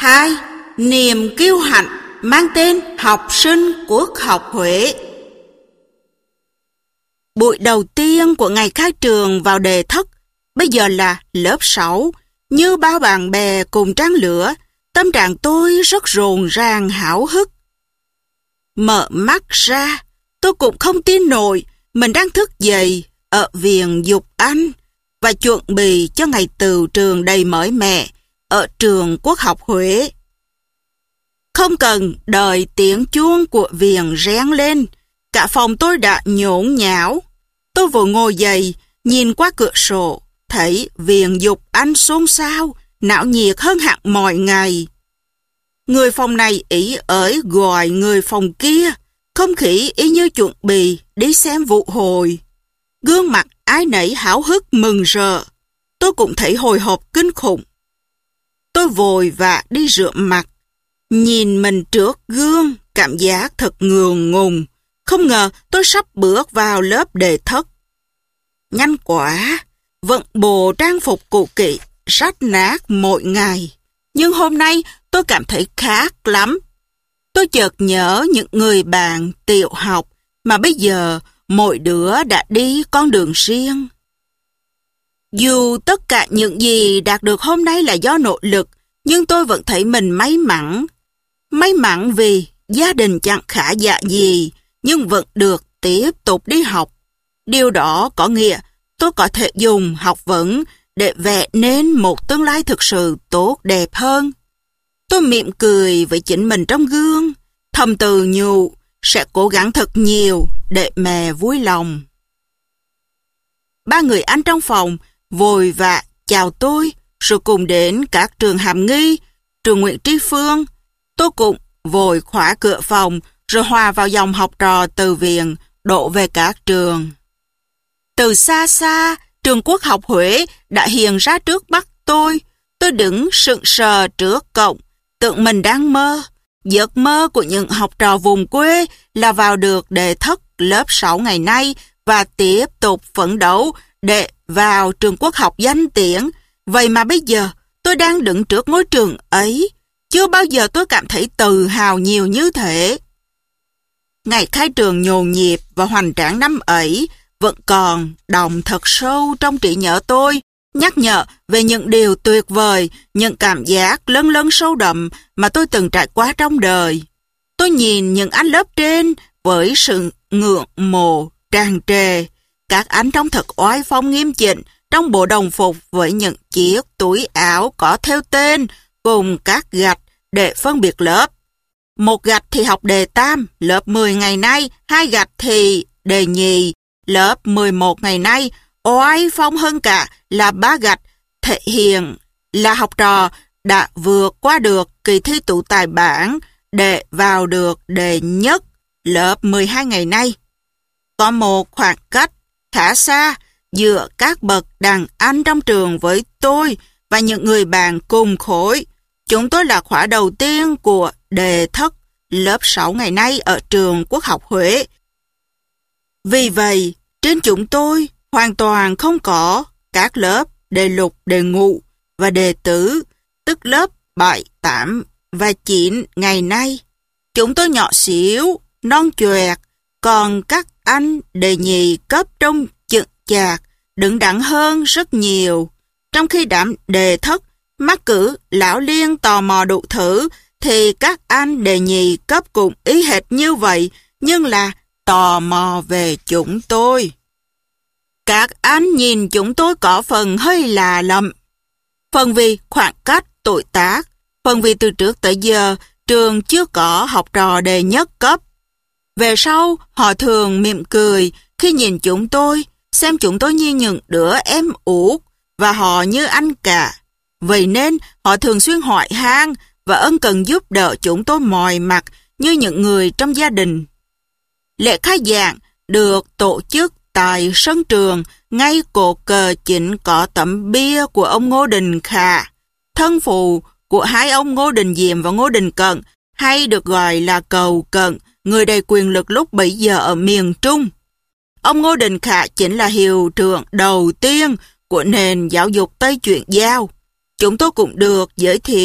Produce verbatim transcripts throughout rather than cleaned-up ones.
hai. Niềm kiêu hãnh mang tên học sinh Quốc học Huế. Buổi đầu tiên của ngày khai trường vào đề thất, bây giờ là lớp sáu. Như bao bạn bè cùng trang lửa, tâm trạng tôi rất rộn ràng háo hức. Mở mắt ra, tôi cũng không tin nổi mình đang thức dậy ở viện Dục Anh và chuẩn bị cho ngày tựu trường đầy mới mẻ ở trường Quốc học Huế. Không cần đợi tiếng chuông của viện réng lên, cả phòng tôi đã nhốn nháo. Tôi vội ngồi dậy, nhìn qua cửa sổ, thấy viện Dục Anh xôn xao, náo nhiệt hơn hẳn mọi ngày. Người phòng này ý ới gọi người phòng kia, không khí y như chuẩn bị đi xem vũ hội. Gương mặt ai nấy háo hức mừng rỡ, tôi cũng thấy hồi hộp kinh khủng. Tôi vội vã đi rửa mặt, nhìn mình trước gương, cảm giác thật ngượng ngùng. Không ngờ tôi sắp bước vào lớp đề thất. Nhanh quá, vận bộ trang phục cũ kỹ, rách nát mỗi ngày. Nhưng hôm nay tôi cảm thấy khác lắm. Tôi chợt nhớ những người bạn tiểu học mà bây giờ mỗi đứa đã đi con đường riêng. Dù tất cả những gì đạt được hôm nay là do nỗ lực, nhưng tôi vẫn thấy mình may mắn. May mắn vì gia đình chẳng khá giả gì, nhưng vẫn được tiếp tục đi học. Điều đó có nghĩa tôi có thể dùng học vấn để vẽ nên một tương lai thực sự tốt đẹp hơn. Tôi mỉm cười với chính mình trong gương, thầm tự nhủ sẽ cố gắng thật nhiều để mẹ vui lòng. Ba người anh trong phòng vội vã chào tôi, rồi cùng đến các trường Hàm Nghi, trường Nguyễn Tri Phương. Tôi cũng vội khóa cửa phòng, rồi hòa vào dòng học trò từ viện đổ về các trường. Từ xa xa, trường Quốc học Huế đã hiện ra trước mắt tôi. Tôi đứng sững sờ trước cổng, tưởng mình đang mơ. Giấc mơ của những học trò vùng quê là vào được đề thất lớp sáu ngày nay và tiếp tục phấn đấu để vào trường Quốc học danh tiếng. Vậy mà bây giờ tôi đang đứng trước ngôi trường ấy. Chưa bao giờ tôi cảm thấy tự hào nhiều như thế. Ngày khai trường nhộn nhịp và hoành tráng năm ấy vẫn còn đọng thật sâu trong trí nhớ tôi, nhắc nhở về những điều tuyệt vời, những cảm giác lân lân sâu đậm mà tôi từng trải qua trong đời. Tôi nhìn những anh lớp trên với sự ngưỡng mộ tràn trề. Các anh trông thật oai phong nghiêm chỉnh trong bộ đồng phục với những chiếc túi áo có theo tên cùng các gạch để phân biệt lớp. Một gạch thì học đề tam, lớp mười ngày nay, hai gạch thì đề nhì, lớp mười một ngày nay. Oai phong hơn cả là ba gạch, thể hiện là học trò đã vượt qua được kỳ thi tụ tài bảng để vào được đề nhất lớp mười hai ngày nay. Có một khoảng cách khá xa giữa các bậc đàn anh trong trường với tôi và những người bạn cùng khối. Chúng tôi là khóa đầu tiên của đề thất lớp sáu ngày nay ở trường Quốc học Huế. Vì vậy, trên chúng tôi hoàn toàn không có các lớp đề lục, đề ngũ và đề tứ, tức lớp bảy, tám và chín ngày nay. Chúng tôi nhỏ xíu, non choẹt, còn các anh đề nhì cấp trông chững chạc, đứng đắn hơn rất nhiều. Trong khi đám đề thất mắc cử lão liên tò mò đủ thứ, thì các anh đề nhì cấp cũng ý hệt như vậy, nhưng là tò mò về chúng tôi. Các anh nhìn chúng tôi có phần hơi lạ lắm. Phần vì khoảng cách tuổi tác, phần vì từ trước tới giờ trường chưa có học trò đề nhất cấp. Về sau, họ thường mỉm cười khi nhìn chúng tôi, xem chúng tôi như những đứa em út và họ như anh cả. Vậy nên họ thường xuyên hỏi han và ân cần giúp đỡ chúng tôi mọi mặt như những người trong gia đình. Lễ khai giảng được tổ chức tại sân trường, ngay cột cờ chính có tấm bia của ông Ngô Đình Khả, thân phụ của hai ông Ngô Đình Diệm và Ngô Đình Cận, hay được gọi là Cầu Cận, người đầy quyền lực lúc bấy giờ ở miền Trung. Ông Ngô Đình Khả chính là hiệu trưởng đầu tiên của nền giáo dục Tây Chuyển Giao. Chúng tôi cũng được giới thiệu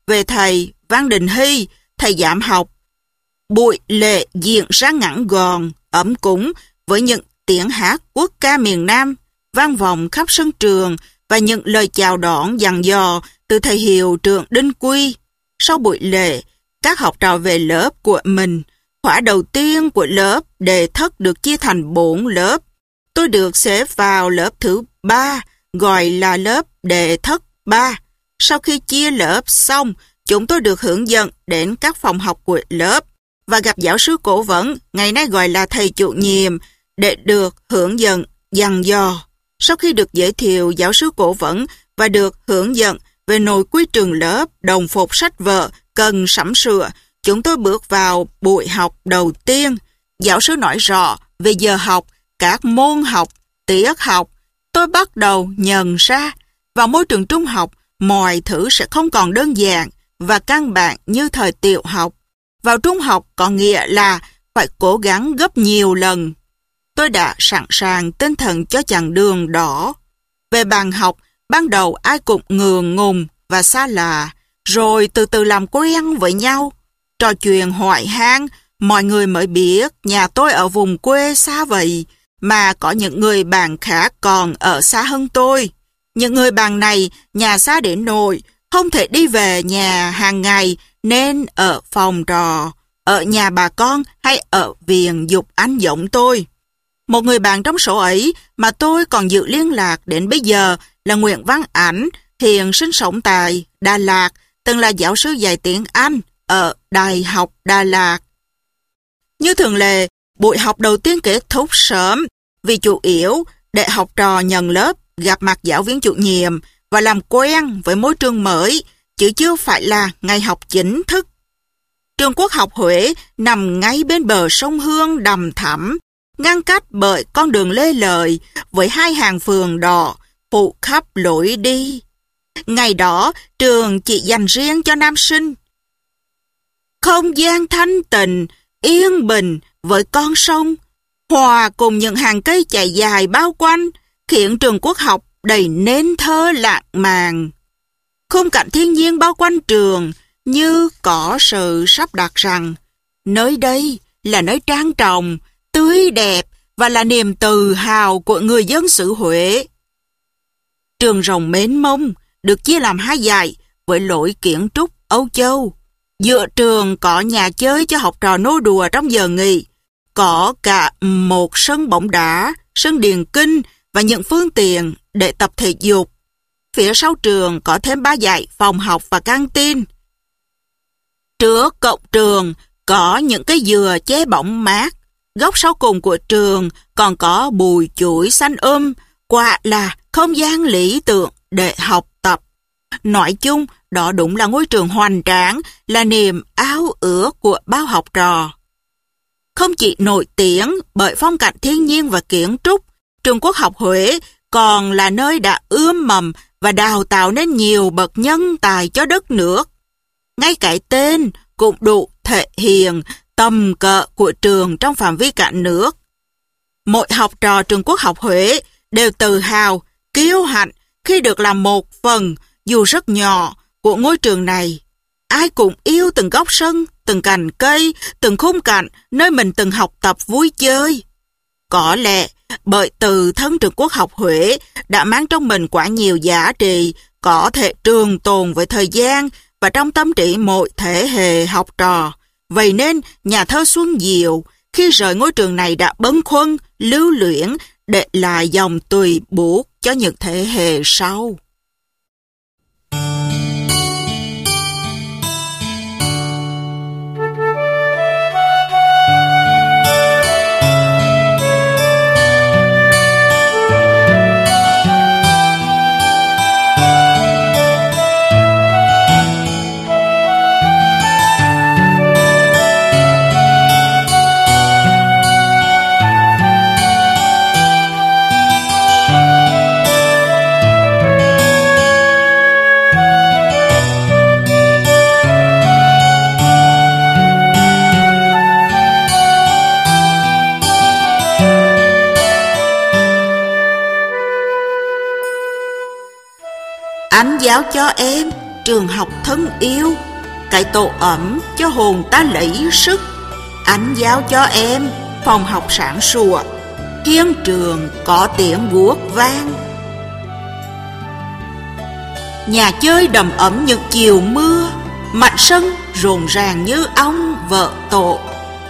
về thầy Văn Đình Hy, thầy dạm học. Buổi lễ diễn ra ngắn gọn, ấm cúng với những tiếng hát quốc ca miền Nam vang vọng khắp sân trường và những lời chào đón dặn dò từ thầy hiệu trưởng Đinh Quy. Sau buổi lễ, các học trò về lớp của mình. Khóa đầu tiên của lớp đề thất được chia thành bốn lớp. Tôi được xếp vào lớp thứ ba, gọi là lớp đề thất ba. Sau khi chia lớp xong, chúng tôi được hướng dẫn đến các phòng học của lớp và gặp giáo sư cố vấn, ngày nay gọi là thầy chủ nhiệm, để được hướng dẫn dặn dò. Sau khi được giới thiệu giáo sư cố vấn và được hướng dẫn về nội quy trường lớp, đồng phục sách vở cần sắm sửa, chúng tôi bước vào buổi học đầu tiên. Giáo sư nói rõ về giờ học, các môn học, tiết học. Tôi bắt đầu nhận ra, vào môi trường trung học, mọi thứ sẽ không còn đơn giản và căn bản như thời tiểu học. Vào trung học có nghĩa là phải cố gắng gấp nhiều lần. Tôi đã sẵn sàng tinh thần cho chặng đường đó. Về bàn học, ban đầu ai cũng ngượng ngùng và xa lạ, rồi từ từ làm quen với nhau. Trò chuyện hỏi han, mọi người mới biết nhà tôi ở vùng quê xa vậy, mà có những người bạn khác còn ở xa hơn tôi. Những người bạn này nhà xa đến nỗi không thể đi về nhà hàng ngày nên ở phòng trọ, ở nhà bà con hay ở viện dục anh giống tôi. Một người bạn trong số ấy mà tôi còn giữ liên lạc đến bây giờ là Nguyễn Văn Ảnh, hiện sinh sống tại Đà Lạt, từng là giáo sư dạy tiếng Anh ở Đại học Đà Lạt. Như thường lệ, buổi học đầu tiên kết thúc sớm vì chủ yếu để học trò nhận lớp, gặp mặt giáo viên chủ nhiệm và làm quen với môi trường mới, chứ chưa phải là ngày học chính thức. Trường Quốc học Huế nằm ngay bên bờ sông Hương đầm thẳm, ngăn cách bởi con đường Lê Lợi với hai hàng phường đỏ phụ khắp lối đi. Ngày đó, trường chỉ dành riêng cho nam sinh. Không gian thanh tịnh, yên bình với con sông, hòa cùng những hàng cây chạy dài bao quanh, khiến trường Quốc học đầy nên thơ lãng mạn. Khung cảnh thiên nhiên bao quanh trường như có sự sắp đặt rằng nơi đây là nơi trang trọng, tươi đẹp và là niềm tự hào của người dân xứ Huế. Trường rộng mênh mông được chia làm hai dãy với lối kiến trúc Âu Châu. Giữa trường có nhà chơi cho học trò nô đùa trong giờ nghỉ, có cả một sân bóng đá, sân điền kinh và những phương tiện để tập thể dục. Phía sau trường có thêm ba dãy phòng học và căng tin. Trước cổng trường có những cái dừa che bóng mát. Góc sau cùng của trường còn có bụi chuối xanh um, quả là không gian lý tưởng để học tập. Nói chung, đó đúng là ngôi trường hoành tráng, là niềm ao ước của bao học trò. Không chỉ nổi tiếng bởi phong cảnh thiên nhiên và kiến trúc, trường Quốc học Huế còn là nơi đã ươm mầm và đào tạo nên nhiều bậc nhân tài cho đất nước. Ngay cái tên cũng đủ thể hiện tầm cỡ của trường trong phạm vi cả nước. Mỗi học trò trường Quốc học Huế đều tự hào, kiêu hãnh khi được làm một phần, dù rất nhỏ, của ngôi trường này. Ai cũng yêu từng góc sân, từng cành cây, từng khung cảnh nơi mình từng học tập vui chơi. Có lẽ bởi từ thân trường Quốc học Huế đã mang trong mình quá nhiều giá trị, có thể trường tồn với thời gian và trong tâm trí mỗi thế hệ học trò. Vậy nên nhà thơ Xuân Diệu khi rời ngôi trường này đã bâng khuâng, lưu luyện để lại dòng tùy bút cho những thế hệ sau. Anh giáo cho em trường học thân yêu, cái tổ ấm cho hồn ta lấy sức. Anh giao cho em phòng học sáng sủa, thiên trường có tiếng guốc vang. Nhà chơi đầm ấm những chiều mưa, mặt sân rộn ràng như ong vợ tổ.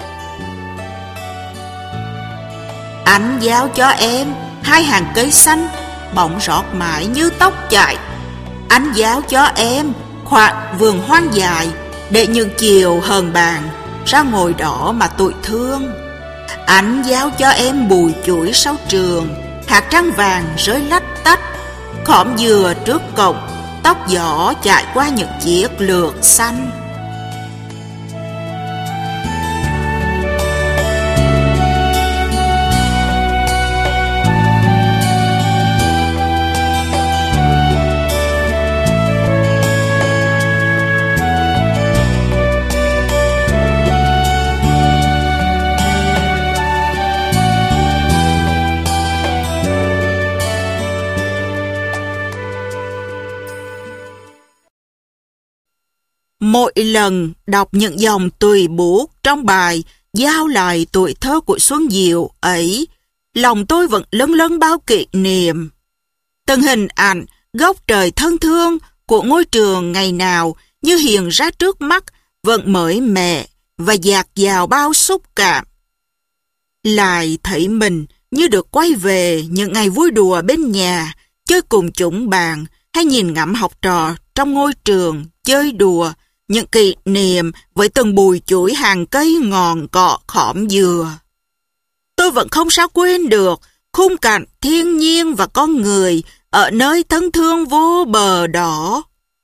Anh giao cho em hai hàng cây xanh, bóng rót mãi như tóc chảy. Anh giao cho em khoảng vườn hoang dài, để những chiều hờn bàn ra ngồi đó mà tụi thương. Anh giao cho em bùi chuối sau trường, hạt trăng vàng rơi lách tách. Khóm dừa trước cổng, tóc gió chạy qua những chiếc lược xanh. Mỗi lần đọc những dòng tùy bút trong bài giao lại tuổi thơ của Xuân Diệu ấy, lòng tôi vẫn lâng lâng bao kỷ niệm. Từng hình ảnh góc trời thân thương của ngôi trường ngày nào như hiện ra trước mắt, vẫn mới mẻ và dạt dào bao xúc cảm. Lại thấy mình như được quay về những ngày vui đùa bên nhà, chơi cùng chúng bạn, hay nhìn ngắm học trò trong ngôi trường chơi đùa, những kỷ niệm với từng bùi chuỗi hàng cây ngọn cọ khóm dừa. Tôi vẫn không sao quên được khung cảnh thiên nhiên và con người ở nơi thân thương vô bờ đó.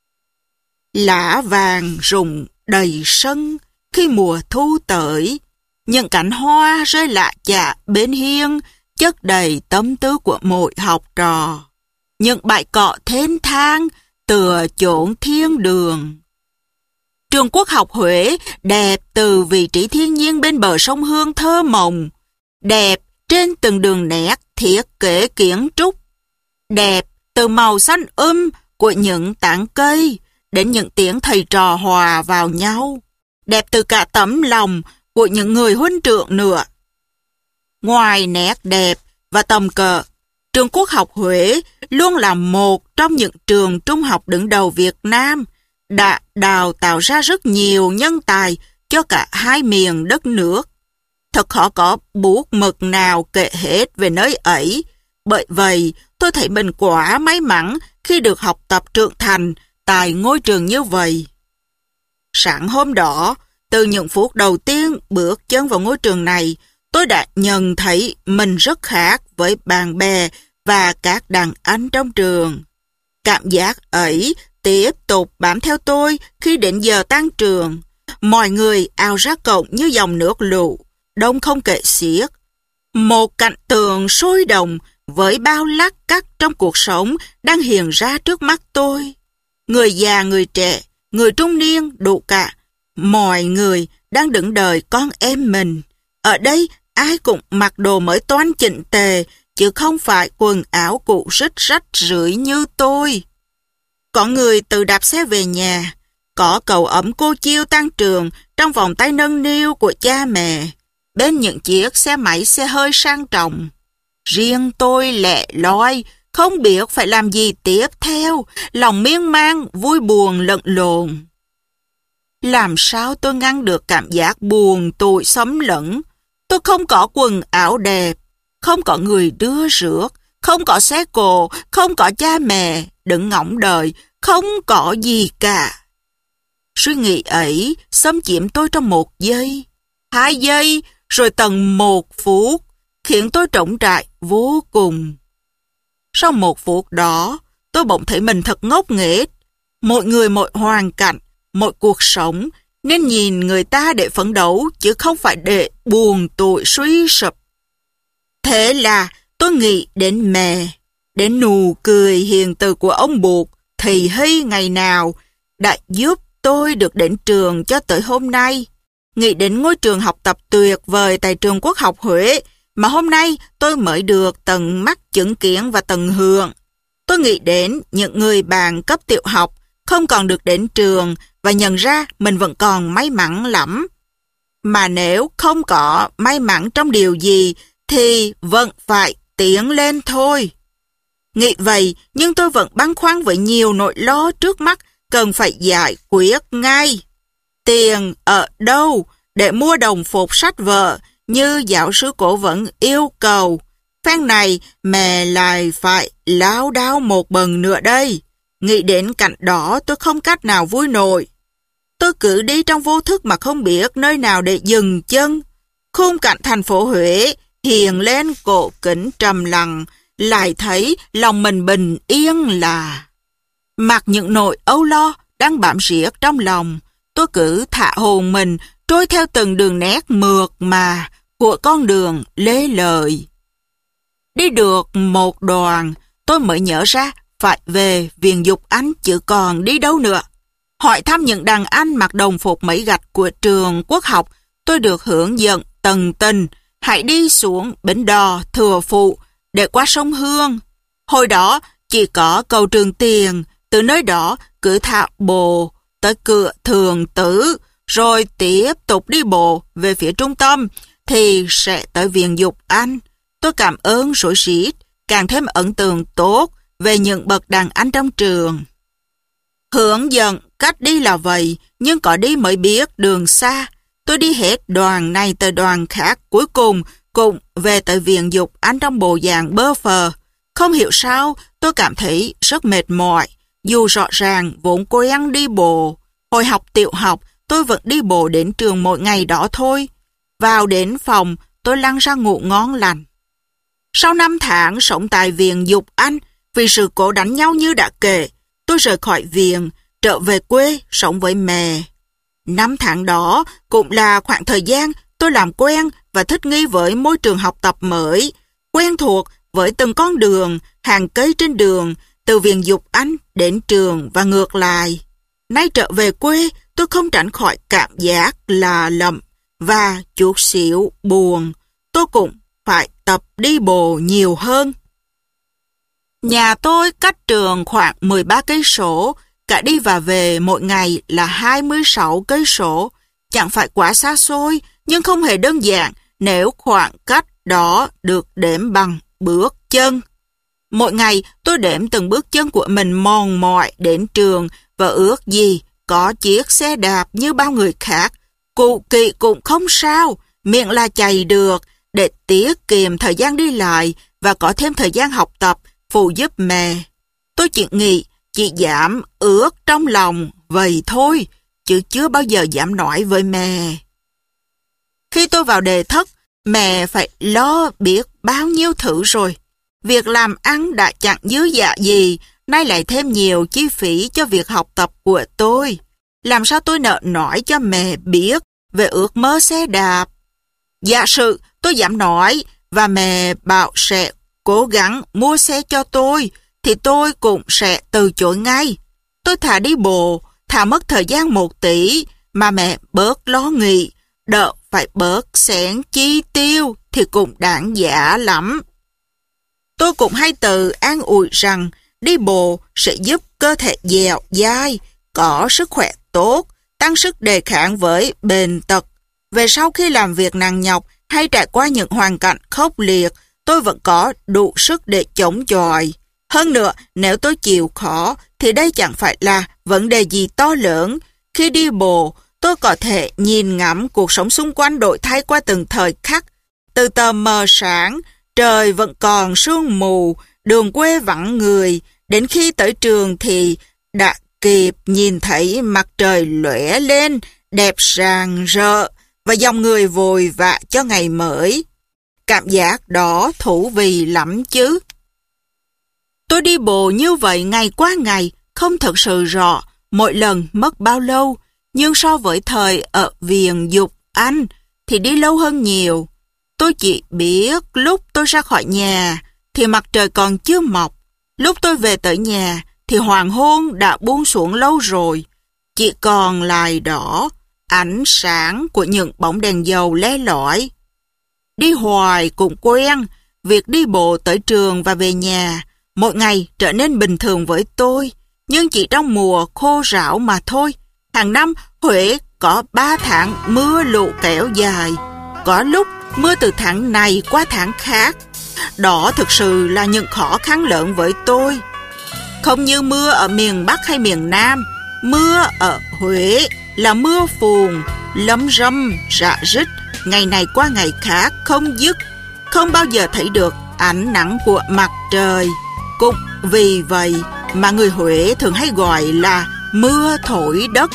Lá vàng rụng đầy sân khi mùa thu tới, những cánh hoa rơi lạ chạ bên hiên chất đầy tâm tư của mỗi học trò. Những bãi cọ thênh thang tựa chốn thiên đường. Trường Quốc học Huế đẹp từ vị trí thiên nhiên bên bờ sông Hương thơ mộng, đẹp trên từng đường nét thiết kế kiến trúc, đẹp từ màu xanh um của những tán cây đến những tiếng thầy trò hòa vào nhau, đẹp từ cả tấm lòng của những người huynh trưởng nữa. Ngoài nét đẹp và tầm cỡ, Trường Quốc học Huế luôn là một trong những trường trung học đứng đầu Việt Nam, đã đào tạo ra rất nhiều nhân tài cho cả hai miền đất nước. Thật khó có bút mực nào kể hết về nơi ấy. Bởi vậy, tôi thấy mình quá may mắn khi được học tập trưởng thành tại ngôi trường như vậy. Sáng hôm đó, từ những phút đầu tiên bước chân vào ngôi trường này, tôi đã nhận thấy mình rất khác với bạn bè và các đàn anh trong trường. Cảm giác ấy tiếp tục bám theo tôi khi đến giờ tan trường. Mọi người ào ra cổng như dòng nước lũ, đông không kể xiết. Một cảnh tượng sôi động với bao lát cắt trong cuộc sống đang hiện ra trước mắt tôi. Người già, người trẻ, người trung niên, đủ cả. Mọi người đang đứng đợi con em mình. Ở đây ai cũng mặc đồ mới toan chỉnh tề, chứ không phải quần áo cũ rích rách rưởi như tôi. Có người tự đạp xe về nhà, có cậu ấm cô chiêu tan trường trong vòng tay nâng niu của cha mẹ, bên những chiếc xe máy xe hơi sang trọng. Riêng tôi lẻ loi, không biết phải làm gì tiếp theo, lòng miên man, vui buồn lẫn lộn. Làm sao tôi ngăn được cảm giác buồn tủi xấm lẫn? Tôi không có quần áo đẹp, không có người đưa rước, không có xe cộ, không có cha mẹ đứng ngóng đợi, không có gì cả. Suy nghĩ ấy xâm chiếm tôi trong một giây, hai giây, rồi tận một phút, khiến tôi trống trải vô cùng. Sau một phút đó, tôi bỗng thấy mình thật ngốc nghếch. Mỗi người mỗi hoàn cảnh, mỗi cuộc sống, nên nhìn người ta để phấn đấu, chứ không phải để buồn tủi suy sụp. Thế là tôi nghĩ đến mẹ, đến nụ cười hiền từ của ông Bụt, thầy Hy ngày nào, đã giúp tôi được đến trường cho tới hôm nay. Nghĩ đến ngôi trường học tập tuyệt vời tại Trường Quốc học Huế, mà hôm nay tôi mới được tận mắt chứng kiến và tận hưởng. Tôi nghĩ đến những người bạn cấp tiểu học không còn được đến trường và nhận ra mình vẫn còn may mắn lắm. Mà nếu không có may mắn trong điều gì thì vẫn phải tiến lên thôi. Nghĩ vậy, nhưng tôi vẫn băn khoăn với nhiều nỗi lo trước mắt cần phải giải quyết ngay. Tiền ở đâu để mua đồng phục sách vở như giáo sư cố vấn yêu cầu? Phen này mẹ lại phải láo đáo một bần nữa đây. Nghĩ đến cảnh đó tôi không cách nào vui nổi. Tôi cứ đi trong vô thức mà không biết nơi nào để dừng chân. Khung cảnh thành phố Huế hiện lên cổ kính trầm lặng, lại thấy lòng mình bình yên là. Mặc những nỗi âu lo đang bám riết trong lòng, tôi cứ thả hồn mình trôi theo từng đường nét mượt mà của con đường lê lợi. Đi được một đoạn, tôi mới nhớ ra phải về Viện Dục Anh chứ còn đi đâu nữa. Hỏi thăm những đàn anh mặc đồng phục mấy gạch của trường quốc học, tôi được hướng dẫn tận tình, hãy đi xuống bến đò Thừa Phụ để qua sông Hương. Hồi đó chỉ có cầu Trường Tiền, từ nơi đó cứ thạo bộ tới cửa Thường Tử, rồi tiếp tục đi bộ về phía trung tâm thì sẽ tới Viện Dục Anh. Tôi cảm ơn rối rít, càng thêm ấn tượng tốt về những bậc đàn anh trong trường. Hướng dẫn cách đi là vậy, nhưng có đi mới biết đường xa. Tôi đi hết đoàn này tới đoàn khác, cuối cùng cũng về tới Viện Dục Anh trong bộ dạng bơ phờ. Không hiểu sao, tôi cảm thấy rất mệt mỏi, dù rõ ràng vốn quen đi bộ. Hồi học tiểu học, tôi vẫn đi bộ đến trường mỗi ngày đó thôi. Vào đến phòng, tôi lăn ra ngủ ngon lành. Sau năm tháng sống tại Viện Dục Anh, vì sự cố đánh nhau như đã kể, tôi rời khỏi viện, trở về quê, sống với mẹ. Năm tháng đó cũng là khoảng thời gian tôi làm quen và thích nghi với môi trường học tập mới, quen thuộc với từng con đường, hàng cây trên đường, từ Viện Dục Anh đến trường và ngược lại. Nay trở về quê, tôi không tránh khỏi cảm giác lạ lẫm và chút xíu buồn. Tôi cũng phải tập đi bộ nhiều hơn. Nhà tôi cách trường khoảng mười ba cây số, cả đi và về mỗi ngày là hai mươi sáu cây số. Chẳng phải quá xa xôi, nhưng không hề đơn giản nếu khoảng cách đó được đếm bằng bước chân. Mỗi ngày tôi đếm từng bước chân của mình mòn mỏi đến trường và ước gì có chiếc xe đạp như bao người khác. Cụ kỵ cũng không sao, miệng là chạy được để tiết kiệm thời gian đi lại và có thêm thời gian học tập phụ giúp mẹ. Tôi chỉ nghĩ chỉ dám ước trong lòng vậy thôi, chứ chưa bao giờ dám nói với mẹ. Khi tôi vào đề thất, mẹ phải lo biết bao nhiêu thứ rồi. Việc làm ăn đã chẳng dư dả gì, nay lại thêm nhiều chi phí cho việc học tập của tôi. Làm sao tôi nỡ nói cho mẹ biết về ước mơ xe đạp? Giả sử tôi dám nói và mẹ bảo sẽ cố gắng mua xe cho tôi, thì tôi cũng sẽ từ chối ngay. Tôi thà đi bộ, thà mất thời gian một tỷ mà mẹ bớt lo nghĩ, đỡ phải bớt xén chi tiêu thì cũng đáng giá lắm. Tôi cũng hay tự an ủi rằng đi bộ sẽ giúp cơ thể dẻo dai, có sức khỏe tốt, tăng sức đề kháng với bệnh tật. Về sau khi làm việc nặng nhọc hay trải qua những hoàn cảnh khốc liệt, tôi vẫn có đủ sức để chống chọi. Hơn nữa, nếu tôi chịu khó, thì đây chẳng phải là vấn đề gì to lớn. Khi đi bộ, tôi có thể nhìn ngắm cuộc sống xung quanh đổi thay qua từng thời khắc. Từ tờ mờ sáng, trời vẫn còn sương mù, đường quê vắng người. Đến khi tới trường thì đã kịp nhìn thấy mặt trời lóe lên, đẹp rạng rỡ và dòng người vội vã cho ngày mới. Cảm giác đó thú vị lắm chứ. Tôi đi bộ như vậy ngày qua ngày, không thật sự rõ mỗi lần mất bao lâu, nhưng so với thời ở Viện Dục Anh thì đi lâu hơn nhiều. Tôi chỉ biết lúc tôi ra khỏi nhà thì mặt trời còn chưa mọc, lúc tôi về tới nhà thì hoàng hôn đã buông xuống lâu rồi, chỉ còn lại đỏ, ánh sáng của những bóng đèn dầu le lỏi. Đi hoài cũng quen, việc đi bộ tới trường và về nhà mỗi ngày trở nên bình thường với tôi. nhưng chỉ trong mùa khô ráo mà thôi. Hàng năm, Huế có ba tháng mưa lũ kéo dài. Có lúc mưa từ tháng này qua tháng khác. Đó thực sự là những khó khăn lớn với tôi. Không như mưa ở miền Bắc hay miền Nam, mưa ở Huế là mưa phùn, lấm râm, rạ rít, ngày này qua ngày khác không dứt, không bao giờ thấy được ánh nắng của mặt trời. Cũng vì vậy mà người Huế thường hay gọi là mưa thổi đất.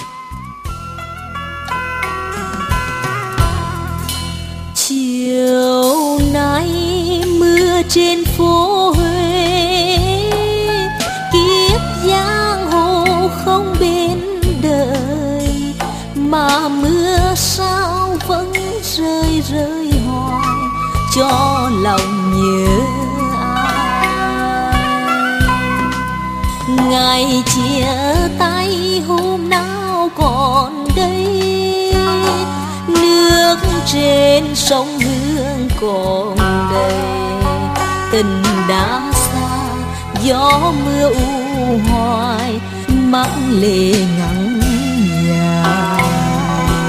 Chiều nay mưa trên phố Huế, kiếp giang hồ không bên đời, mà mưa sao vẫn rơi rơi hoài cho lòng nhớ ai. Ngày chia tay hôm nào còn đây, nước trên sông Hương còn đầy. Tình đã xa gió mưa u hoài, mắt lệ ngắn dài.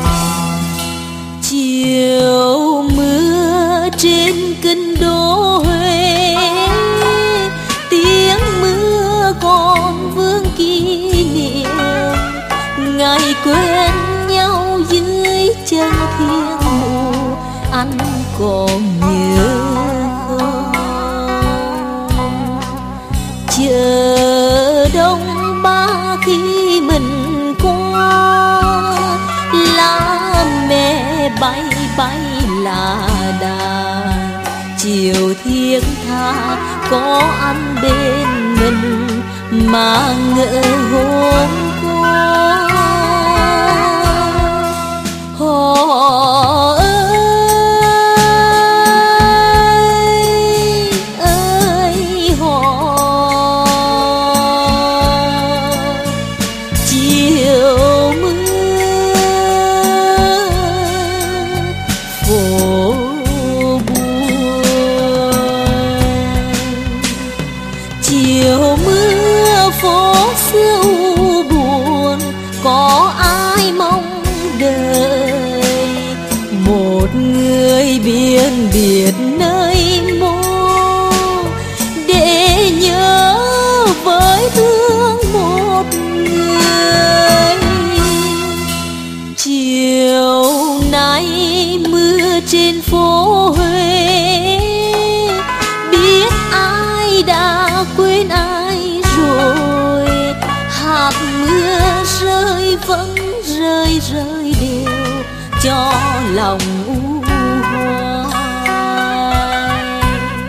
Chiều mưa trên kinh đô Huế, tiếng mưa còn vương kỷ niệm ngày quen nhau dưới chân thiên mù. Anh còn nhớ không? Chờ đông ba khi mình qua, lá mẹ bay bay là đà. Chiều thiết tha có anh bên mình, mà ngỡ hôm qua họ ơi ơi họ. Chiều mưa phố buồn, chiều mưa phố xưa u buồn, có ai mong đời một người biên biệt nơi mô, để nhớ với thương một người. Chiều nay mưa trên phố Huế, biết ai đã quên ai rồi. Hạt mưa rơi vẫn rơi rơi đều cho lòng u hoài.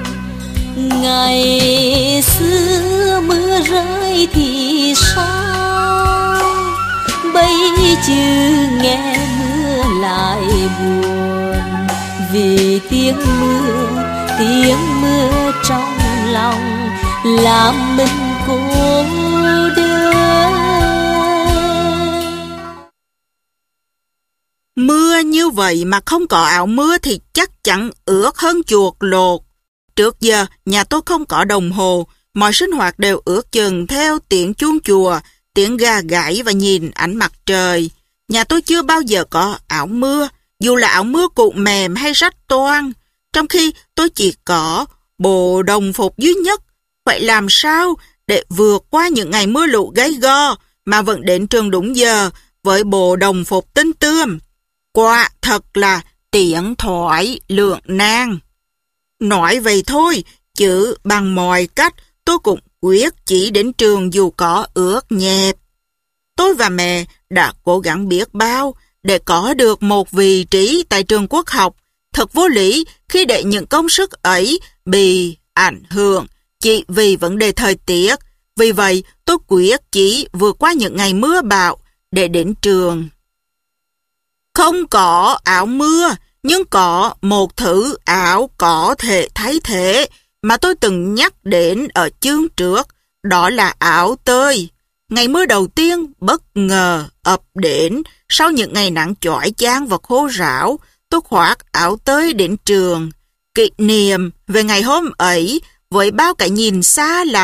Ngày xưa mưa rơi thì sao, bây chứ nghe mưa lại buồn. Vì tiếng mưa, tiếng mưa trong lòng làm mình cô đơn. Mưa như vậy mà không có áo mưa thì chắc chắn ướt hơn chuột lột. Trước giờ, nhà tôi không có đồng hồ, mọi sinh hoạt đều ước chừng theo tiếng chuông chùa, tiếng gà gáy và nhìn ánh mặt trời. Nhà tôi chưa bao giờ có áo mưa, dù là áo mưa cụt mềm hay rách toang. Trong khi tôi chỉ có bộ đồng phục duy nhất. Vậy làm sao để vượt qua những ngày mưa lũ gay go mà vẫn đến trường đúng giờ với bộ đồng phục tinh tươm? Quả thật là tiếng thoại lượng nan. Nói vậy thôi, chứ bằng mọi cách tôi cũng quyết chỉ đến trường dù có ướt nhẹp. Tôi và mẹ đã cố gắng biết bao để có được một vị trí tại trường quốc học. Thật vô lý khi để những công sức ấy bị ảnh hưởng chỉ vì vấn đề thời tiết. Vì vậy tôi quyết chỉ vượt qua những ngày mưa bão để đến trường. Không có áo mưa, nhưng có một thứ áo có thể thay thế mà tôi từng nhắc đến ở chương trước, đó là áo tơi. Ngày mưa đầu tiên bất ngờ ập đến sau những ngày nắng chói chang và khô ráo. Tôi khoác áo tơi đến trường. Kỷ niệm về ngày hôm ấy với bao cái nhìn xa là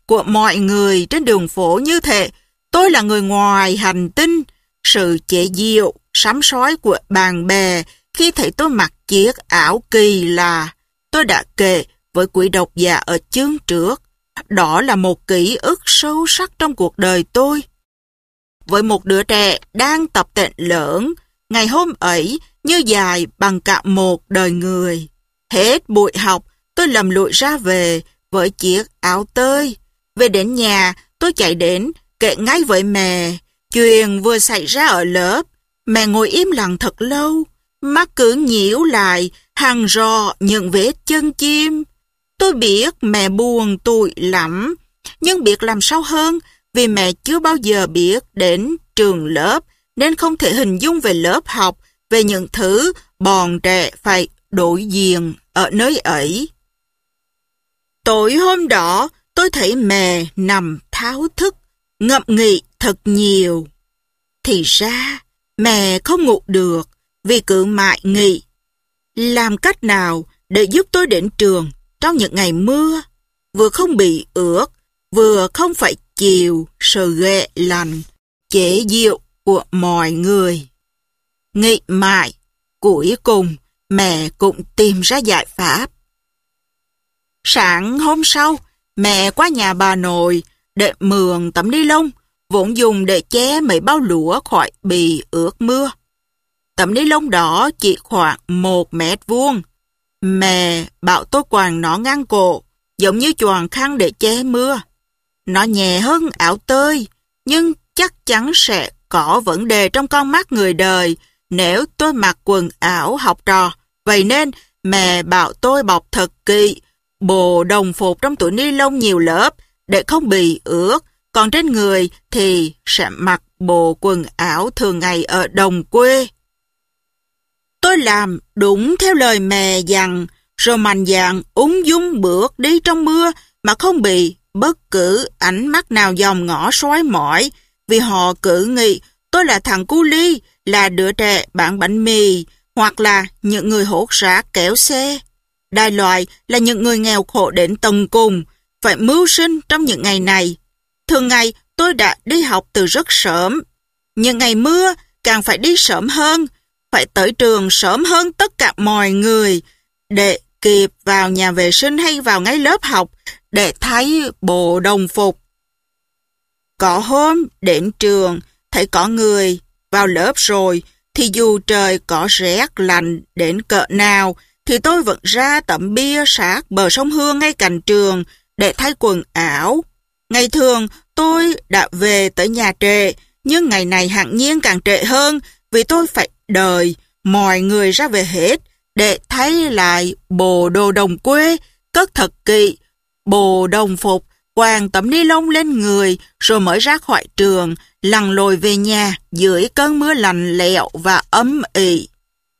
của mọi người trên đường phố như thế. Tôi là người ngoài hành tinh. Sự chế giễu, sắm sói của bạn bè khi thấy tôi mặc chiếc áo kỳ lạ, tôi đã kể với quý độc giả ở chương trước. Đó là một ký ức sâu sắc trong cuộc đời tôi. Với một đứa trẻ đang tập tễnh lớn, ngày hôm ấy như dài bằng cả một đời người. Hết buổi học, tôi lầm lũi ra về với chiếc áo tơi. Về đến nhà, tôi chạy đến, kể ngay với mẹ. Chuyện vừa xảy ra ở lớp. Mẹ ngồi im lặng thật lâu, mắt cứ nhíu lại, hằn rò những vết chân chim. Tôi biết mẹ buồn tủi lắm, nhưng biết làm sao hơn, vì mẹ chưa bao giờ biết đến trường lớp, nên không thể hình dung về lớp học, về những thứ bọn trẻ phải đối diện ở nơi ấy. Tối hôm đó, tôi thấy mẹ nằm thao thức, ngẫm nghĩ thật nhiều. Thì ra, mẹ không ngủ được, vì cứ mãi nghĩ làm cách nào để giúp tôi đến trường trong những ngày mưa, vừa không bị ướt, vừa không phải chịu sự ghệ lạnh, chế giễu của mọi người. Nghĩ mãi, cuối cùng mẹ cũng tìm ra giải pháp. Sáng hôm sau, mẹ qua nhà bà nội để mượn tấm ni lông vốn dùng để che mấy bao lúa khỏi bị ướt mưa. Tấm ni lông đó chỉ khoảng một mét vuông. Mẹ bảo tôi quàng nó ngang cổ, giống như choàng khăn để che mưa. Nó nhẹ hơn áo tơi, nhưng chắc chắn sẽ có vấn đề trong con mắt người đời nếu tôi mặc quần áo học trò. Vậy nên mẹ bảo tôi bọc thật kỹ bộ đồng phục trong túi ni lông nhiều lớp để không bị ướt, còn trên người thì sẽ mặc bộ quần áo thường ngày ở đồng quê. Tôi làm đúng theo lời mẹ dặn, rồi mạnh dạn ung dung bước đi trong mưa mà không bị bất cứ ánh mắt nào dòm ngõ soi mói, vì họ cứ nghĩ tôi là thằng cu li, là đứa trẻ bán bánh mì, hoặc là những người hốt rác kéo xe. Đại loại là những người nghèo khổ đến tận cùng, phải mưu sinh trong những ngày này. Thường ngày tôi đã đi học từ rất sớm. Những ngày mưa càng phải đi sớm hơn, phải tới trường sớm hơn tất cả mọi người, để kịp vào nhà vệ sinh hay vào ngay lớp học để thấy bộ đồng phục. Có hôm đến trường, thấy có người vào lớp rồi, thì dù trời có rét lạnh đến cỡ nào, thì tôi vẫn ra tấm bia sát bờ sông Hương ngay cạnh trường để thay quần áo. Ngày thường tôi đã về tới nhà trễ, nhưng ngày này hẳn nhiên càng trễ hơn, vì tôi phải đợi mọi người ra về hết để thay lại bộ đồ đồng quê, cất thật kỹ bộ đồng phục, quàng tấm ni lông lên người, rồi mới ra khỏi trường, lặn lội về nhà dưới cơn mưa lạnh lẽo và ấm ỉ.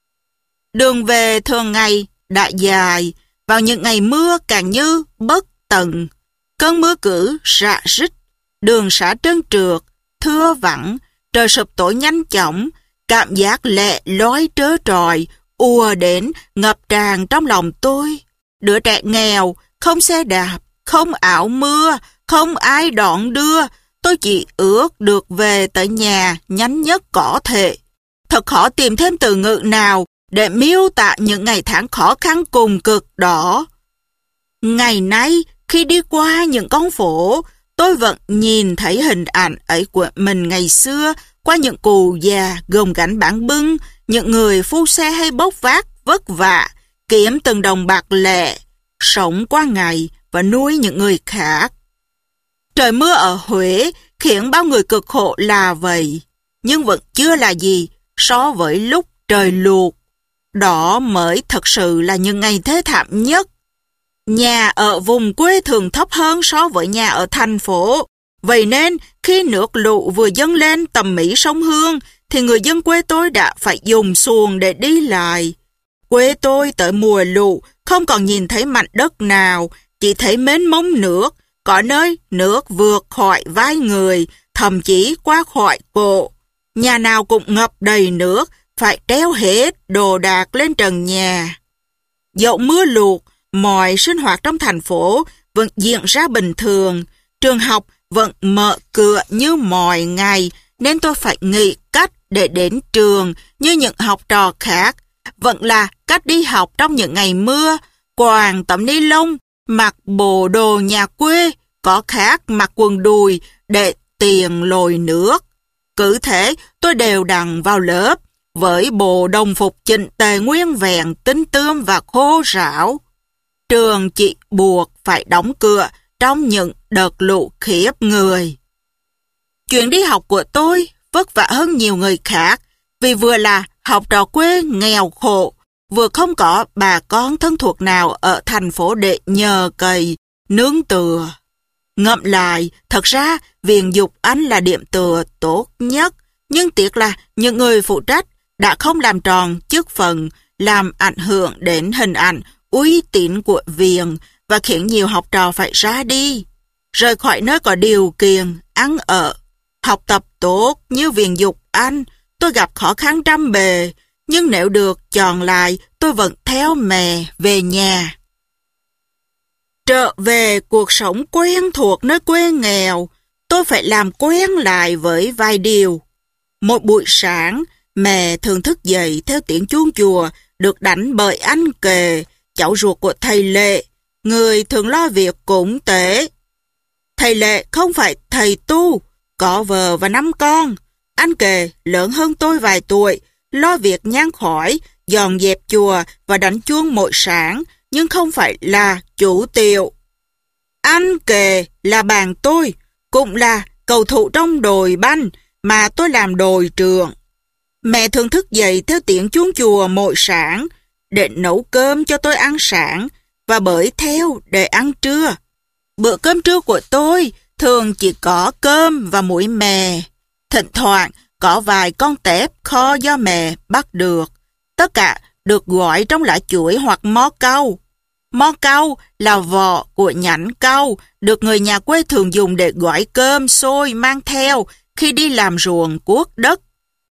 Đường về thường ngày đã dài, vào những ngày mưa càng như bất tận. Cơn mưa cứ rã rít, đường xá trơn trượt, thưa vắng, trời sụp tối nhanh chóng, cảm giác lệ lói trớ trọi ùa đến ngập tràn trong lòng tôi. Đứa trẻ nghèo, không xe đạp, không áo mưa, không ai đón đưa, tôi chỉ ước được về tới nhà nhanh nhất có thể. Thật khó tìm thêm từ ngữ nào để miêu tả những ngày tháng khó khăn cùng cực đó. Ngày nay, khi đi qua những con phố, tôi vẫn nhìn thấy hình ảnh ấy của mình ngày xưa qua những cụ già gồng gánh bán bưng, những người phu xe hay bốc vác vất vả, kiếm từng đồng bạc lẻ, sống qua ngày và nuôi những người khác. Trời mưa ở Huế khiến bao người cực khổ là vậy, nhưng vẫn chưa là gì so với lúc trời luộc. Đó mới thật sự là những ngày thê thảm nhất. Nhà ở vùng quê thường thấp hơn so với nhà ở thành phố. Vậy nên khi nước lũ vừa dâng lên tầm mỹ sông Hương, thì người dân quê tôi đã phải dùng xuồng để đi lại. Quê tôi tới mùa lũ không còn nhìn thấy mảnh đất nào, chỉ thấy mênh mông nước, có nơi nước vượt khỏi vai người, thậm chí qua khỏi cổ. Nhà nào cũng ngập đầy nước, phải treo hết đồ đạc lên trần nhà. Dẫu mưa lụt, mọi sinh hoạt trong thành phố vẫn diễn ra bình thường, Trường học vẫn mở cửa như mọi ngày, nên tôi phải nghĩ cách để đến trường như những học trò khác. Vẫn là cách đi học trong những ngày mưa, quàng tấm ni lông, mặc bộ đồ nhà quê, có khác mặc quần đùi để tiền lội nước. Cứ thế tôi đều đặn vào lớp, với bộ đồng phục chỉnh tề nguyên vẹn, tinh tươm và khô ráo. Trường chỉ buộc phải đóng cửa trong những đợt lũ khiếp người. Chuyện đi học của tôi vất vả hơn nhiều người khác, vì vừa là học trò quê nghèo khổ, vừa không có bà con thân thuộc nào ở thành phố để nhờ cậy, nương tựa. Ngẫm lại, thật ra Viện Dục Anh là điểm tựa tốt nhất, nhưng tiếc là những người phụ trách đã không làm tròn chức phận, làm ảnh hưởng đến hình ảnh, uy tín của viện và khiến nhiều học trò phải ra đi. Rời khỏi nơi có điều kiện, ăn ở, học tập tốt như Viện Dục Anh, tôi gặp khó khăn trăm bề, nhưng nếu được chọn lại, tôi vẫn theo mẹ về nhà. Trở về cuộc sống quen thuộc nơi quê nghèo, tôi phải làm quen lại với vài điều. Một buổi sáng, mẹ thường thức dậy theo tiếng chuông chùa, được đánh bởi anh Kề, cháu ruột của thầy Lệ, người thường lo việc cúng tế. Thầy Lệ không phải thầy tu, có vợ và năm con. Anh Kề lớn hơn tôi vài tuổi, lo việc nhang khói, dọn dẹp chùa và đánh chuông mỗi sáng, nhưng không phải là chủ tiệu. Anh Kề là bạn tôi, cũng là cầu thủ trong đội banh mà tôi làm đội trưởng. Mẹ thường thức dậy theo tiếng chuông chùa mỗi sáng để nấu cơm cho tôi ăn sáng và bới theo để ăn trưa. Bữa cơm trưa của tôi thường chỉ có cơm và muối mè. Thỉnh thoảng có vài con tép kho do mẹ bắt được. Tất cả được gói trong lá chuối hoặc mó cau. Mó cau là vỏ của nhánh cau, được người nhà quê thường dùng để gói cơm xôi mang theo khi đi làm ruộng cuốc đất.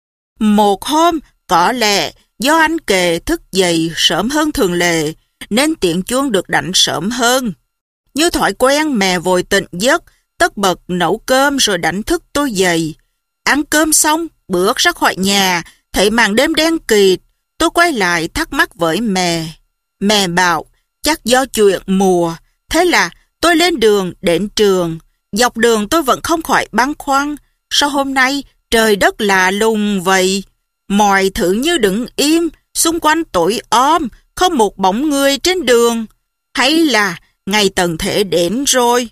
Một hôm, có lẽ do anh Kề thức dậy sớm hơn thường lệ, nên tiếng chuông được đánh sớm hơn. Như thói quen, mẹ vội tỉnh giấc, tất bật nấu cơm rồi đánh thức tôi dậy. Ăn cơm xong, bước ra khỏi nhà, thấy màn đêm đen kịt, tôi quay lại thắc mắc với mẹ. Mẹ bảo, chắc do chuyện mùa. Thế là tôi lên đường đến trường. Dọc đường tôi vẫn không khỏi băn khoăn. Sao hôm nay trời đất lạ lùng vậy? Mọi thứ như đứng im, xung quanh tối om, không một bóng người trên đường. Hay là ngày tận thể đến rồi?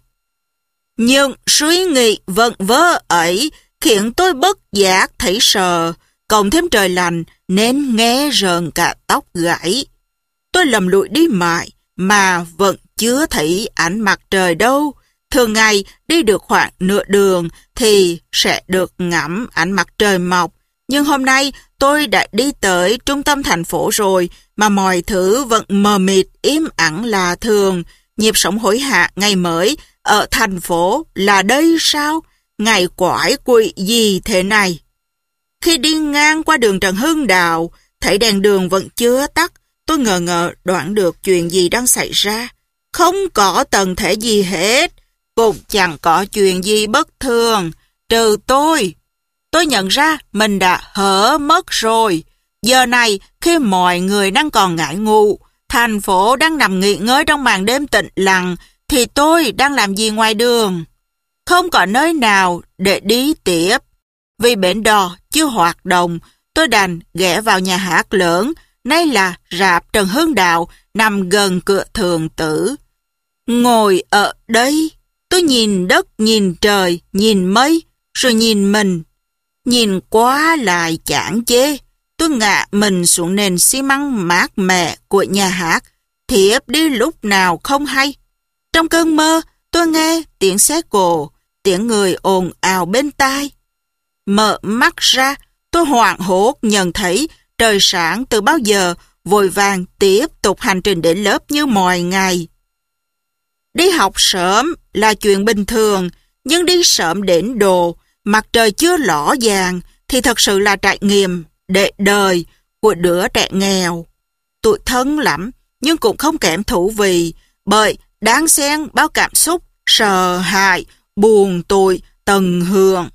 Nhưng suy nghĩ vẩn vơ ấy khiến tôi bất giác thấy sợ, cộng thêm trời lạnh nên nghe rợn cả tóc gáy. Tôi lầm lũi đi mãi mà vẫn chưa thấy ánh mặt trời đâu. Thường ngày đi được khoảng nửa đường thì sẽ được ngắm ánh mặt trời mọc. Nhưng hôm nay tôi đã đi tới trung tâm thành phố rồi mà mọi thứ vẫn mờ mịt im ắng lạ thường. Nhịp sống hối hả ngày mới ở thành phố là đây sao? Ngày quái quỷ gì thế này? Khi đi ngang qua đường Trần Hưng Đạo, thấy đèn đường vẫn chưa tắt, tôi ngờ ngợ đoán được chuyện gì đang xảy ra. Không có tần thể gì hết, cũng chẳng có chuyện gì bất thường, trừ tôi. Tôi nhận ra mình đã hở mất rồi. Giờ này, khi mọi người đang còn ngại ngủ, thành phố đang nằm nghỉ ngơi trong màn đêm tĩnh lặng, thì tôi đang làm gì ngoài đường? Không có nơi nào để đi tiếp. Vì bến đò chưa hoạt động, tôi đành ghé vào nhà hát lớn, nay là rạp Trần Hưng Đạo, nằm gần cửa Thượng Tử. Ngồi ở đây, tôi nhìn đất, nhìn trời, nhìn mây, rồi nhìn mình. Nhìn quá lại chán chê, tôi ngã mình xuống nền xi măng mát mẻ của nhà hát, thiếp đi lúc nào không hay. Trong cơn mơ, tôi nghe tiếng xe cộ, tiếng người ồn ào bên tai. Mở mắt ra, tôi hoảng hốt nhận thấy trời sáng từ bao giờ, vội vàng tiếp tục hành trình đến lớp như mọi ngày. Đi học sớm là chuyện bình thường, nhưng đi sớm đến độ mặt trời chưa lỏ vàng thì thật sự là trải nghiệm để đời của đứa trẻ nghèo. Tủi thân lắm, nhưng cũng không kém thú vị, bởi đáng xen bao cảm xúc, sợ hãi, buồn tủi tận hưởng.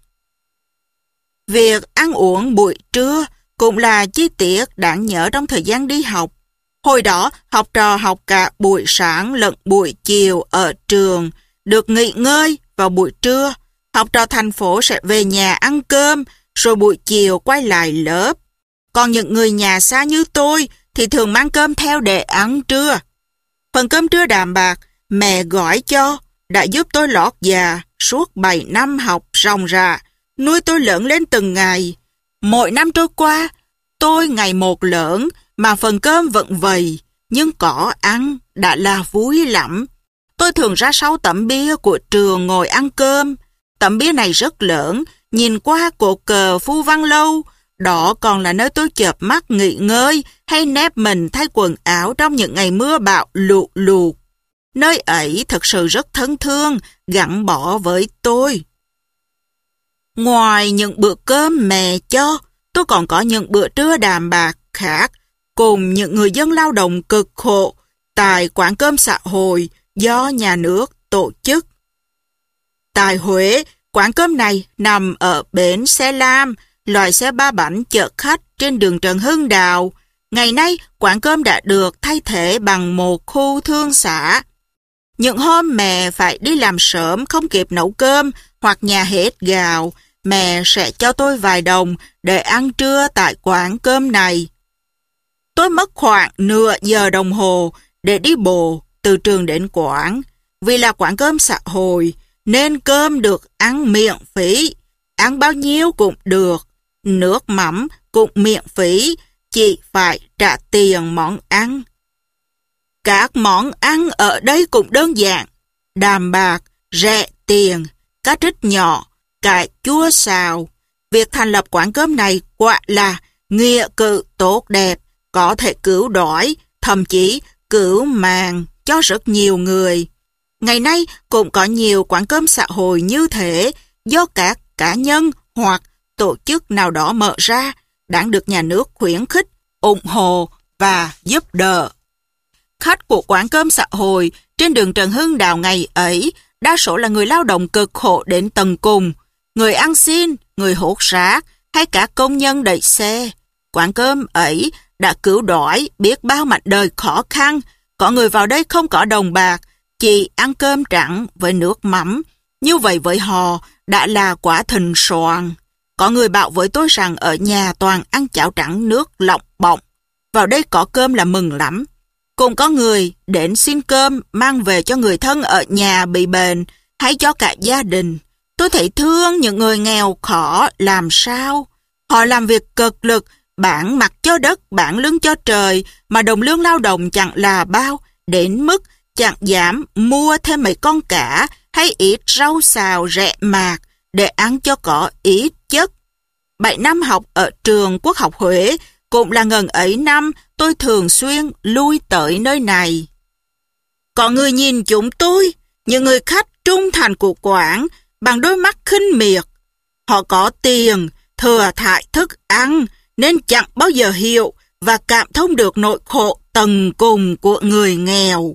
Việc ăn uống buổi trưa cũng là chi tiết đáng nhớ trong thời gian đi học. Hồi đó, học trò học cả buổi sáng lẫn buổi chiều ở trường, được nghỉ ngơi vào buổi trưa. Học trò thành phố sẽ về nhà ăn cơm, rồi buổi chiều quay lại lớp. Còn những người nhà xa như tôi thì thường mang cơm theo để ăn trưa. Phần cơm trưa đạm bạc mẹ gói cho đã giúp tôi lót dạ suốt bảy năm học ròng rã, nuôi tôi lớn lên từng ngày. Mỗi năm trôi qua, tôi ngày một lớn mà phần cơm vẫn vậy, nhưng có ăn đã là vui lắm. Tôi thường ra sau tấm bia của trường ngồi ăn cơm. Tấm bia này rất lớn, nhìn qua cột cờ Phu Văn Lâu. Đó còn là nơi tôi chợp mắt nghỉ ngơi hay nép mình thay quần áo trong những ngày mưa bão lụt lụt. Nơi ấy thật sự rất thân thương, gắn bó với tôi. Ngoài những bữa cơm mẹ cho, tôi còn có những bữa trưa đạm bạc khác cùng những người dân lao động cực khổ tại quán cơm xã hội do nhà nước tổ chức. Tại Huế, quán cơm này nằm ở bến xe lam, loại xe ba bánh chở khách trên đường Trần Hưng Đạo. Ngày nay, quán cơm đã được thay thế bằng một khu thương xã. Những hôm mẹ phải đi làm sớm không kịp nấu cơm hoặc nhà hết gạo, mẹ sẽ cho tôi vài đồng để ăn trưa tại quán cơm này. Tôi mất khoảng nửa giờ đồng hồ để đi bộ từ trường đến quán. Vì là quán cơm xã hội nên cơm được ăn miễn phí, ăn bao nhiêu cũng được. Nước mắm cũng miễn phí, chỉ phải trả tiền món ăn. Các món ăn ở đây cũng đơn giản, đạm bạc, rẻ tiền, cá trích nhỏ, cải chua xào. Việc thành lập quán cơm này quả là nghĩa cử tốt đẹp, có thể cứu đói, thậm chí cứu mạng cho rất nhiều người. Ngày nay cũng có nhiều quán cơm xã hội như thế do các cá nhân hoặc tổ chức nào đó mở ra, đang được nhà nước khuyến khích, ủng hộ và giúp đỡ. Khách của quán cơm xã hội trên đường Trần Hưng Đạo ngày ấy đa số là người lao động cực khổ đến tận cùng, người ăn xin, người hốt rác hay cả công nhân đẩy xe. Quán cơm ấy đã cứu đói biết bao mảnh đời khó khăn. Có người vào đây không có đồng bạc, chỉ ăn cơm trắng với nước mắm. Như vậy với họ đã là quả thịnh soạn. Có người bảo với tôi rằng ở nhà toàn ăn cháo trắng nước lọc bọng, vào đây có cơm là mừng lắm. Cũng có người đến xin cơm mang về cho người thân ở nhà bị bệnh hay cho cả gia đình. Tôi thấy thương những người nghèo khó làm sao. Họ làm việc cực lực, bản mặt cho đất, bản lương cho trời, mà đồng lương lao động chẳng là bao, đến mức chẳng dám mua thêm mấy con cá hay ít rau xào rẻ mạt để ăn cho có ít chất. Bảy năm học ở trường Quốc học Huế cũng là ngần ấy năm tôi thường xuyên lui tới nơi này. Có người nhìn chúng tôi, những người khách trung thành của quán, bằng đôi mắt khinh miệt. Họ có tiền, thừa thải thức ăn, nên chẳng bao giờ hiểu và cảm thông được nỗi khổ tầng cùng của người nghèo.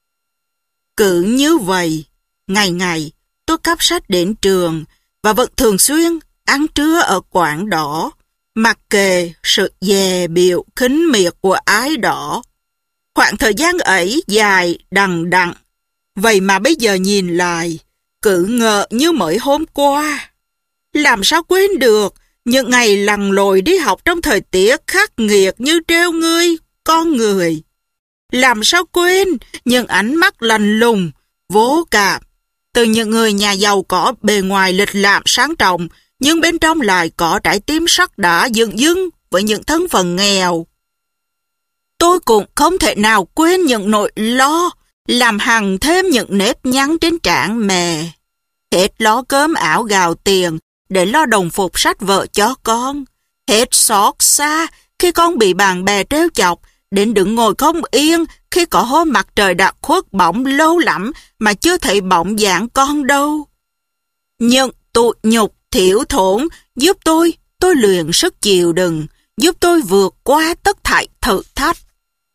Cứ như vậy, ngày ngày tôi cắp sách đến trường và vẫn thường xuyên ăn trưa ở quán đó, mặc kệ sự dè bịu khinh miệt của ai đó. Khoảng thời gian ấy dài đằng đẵng, vậy mà bây giờ nhìn lại, cứ ngờ như mới hôm qua. Làm sao quên được những ngày lặn lội đi học trong thời tiết khắc nghiệt như treo ngươi, con người. Làm sao quên những ánh mắt lạnh lùng, vô cảm, từ những người nhà giàu có bề ngoài lịch lãm sang trọng, nhưng bên trong lại có trái tim sắt đá dưng dưng với những thân phận nghèo. Tôi cũng không thể nào quên những nỗi lo, làm hằn thêm những nếp nhăn trên trán mẹ. Hết lo cơm áo gạo tiền để lo đồng phục sách vợ cho con. Hết xót xa khi con bị bạn bè trêu chọc, đến đứng ngồi không yên khi có hôm mặt trời đã khuất bóng lâu lắm mà chưa thấy bóng dáng con đâu. Những tụi nhục thiểu thốn giúp tôi, tôi luyện sức chịu đựng, giúp tôi vượt qua tất thảy thử thách.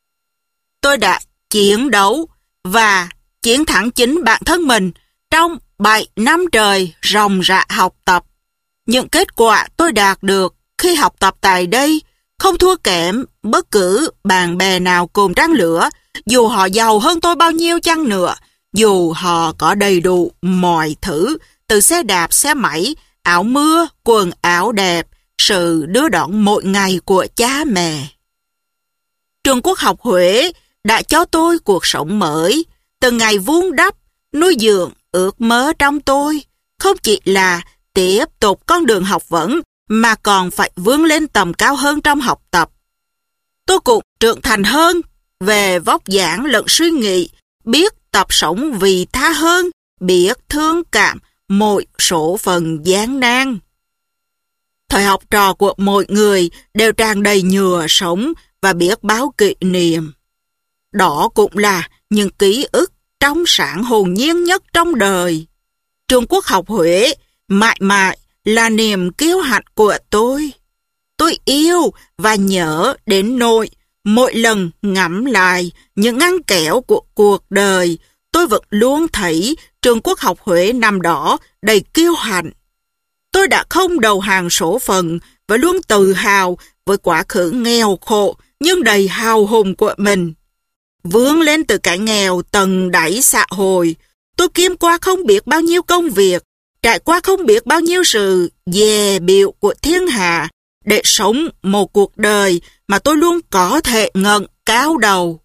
Tôi đã chiến đấu và chiến thắng chính bản thân mình trong bảy năm trời ròng rã học tập. Những kết quả tôi đạt được khi học tập tại đây không thua kém bất cứ bạn bè nào cùng trang lứa, dù họ giàu hơn tôi bao nhiêu chăng nữa, dù họ có đầy đủ mọi thứ, từ xe đạp, xe máy, áo mưa, quần áo đẹp, sự đưa đón mỗi ngày của cha mẹ. Trường Quốc học Huế đã cho tôi cuộc sống mới, từng ngày vun đắp, nuôi dưỡng ước mơ trong tôi, không chỉ là tiếp tục con đường học vấn, mà còn phải vươn lên tầm cao hơn trong học tập. Tôi cũng trưởng thành hơn về vóc dáng lẫn suy nghĩ, biết tập sống vì tha hơn, biết thương cảm mỗi số phận gian nan. Thời học trò của mọi người đều tràn đầy nhựa sống và biết bao kỷ niệm. Đó cũng là những ký ức trong sáng hồn nhiên nhất trong đời. Trường Quốc học Huế mãi mãi là niềm kiêu hãnh của tôi. Tôi yêu và nhớ đến nỗi mỗi lần ngẫm lại những ngăn kéo của cuộc đời, tôi vẫn luôn thấy Trường Quốc học Huế năm đó đầy kiêu hãnh. Tôi đã không đầu hàng số phận và luôn tự hào với quá khứ nghèo khổ nhưng đầy hào hùng của mình. Vươn lên từ cái nghèo tầng đáy xã hội, tôi kiếm qua không biết bao nhiêu công việc, trải qua không biết bao nhiêu sự dè bịu của thiên hạ để sống một cuộc đời mà tôi luôn có thể ngẩng cao đầu.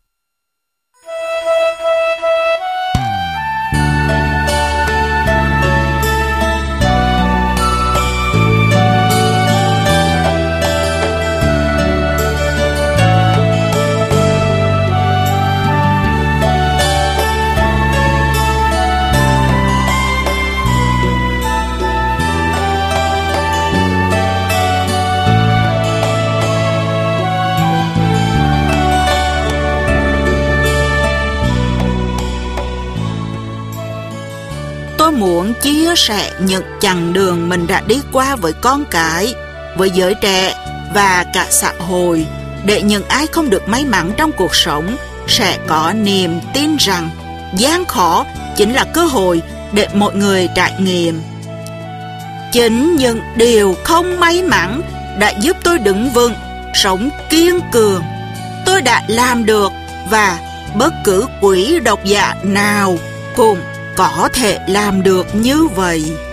Tôi muốn chia sẻ những chặng đường mình đã đi qua với con cái, với giới trẻ và cả xã hội, để những ai không được may mắn trong cuộc sống sẽ có niềm tin rằng gian khó chính là cơ hội để mọi người trải nghiệm. Chính những điều không may mắn đã giúp tôi đứng vững, sống kiên cường. Tôi đã làm được và bất cứ quý độc giả nào cũng có thể làm được như vậy.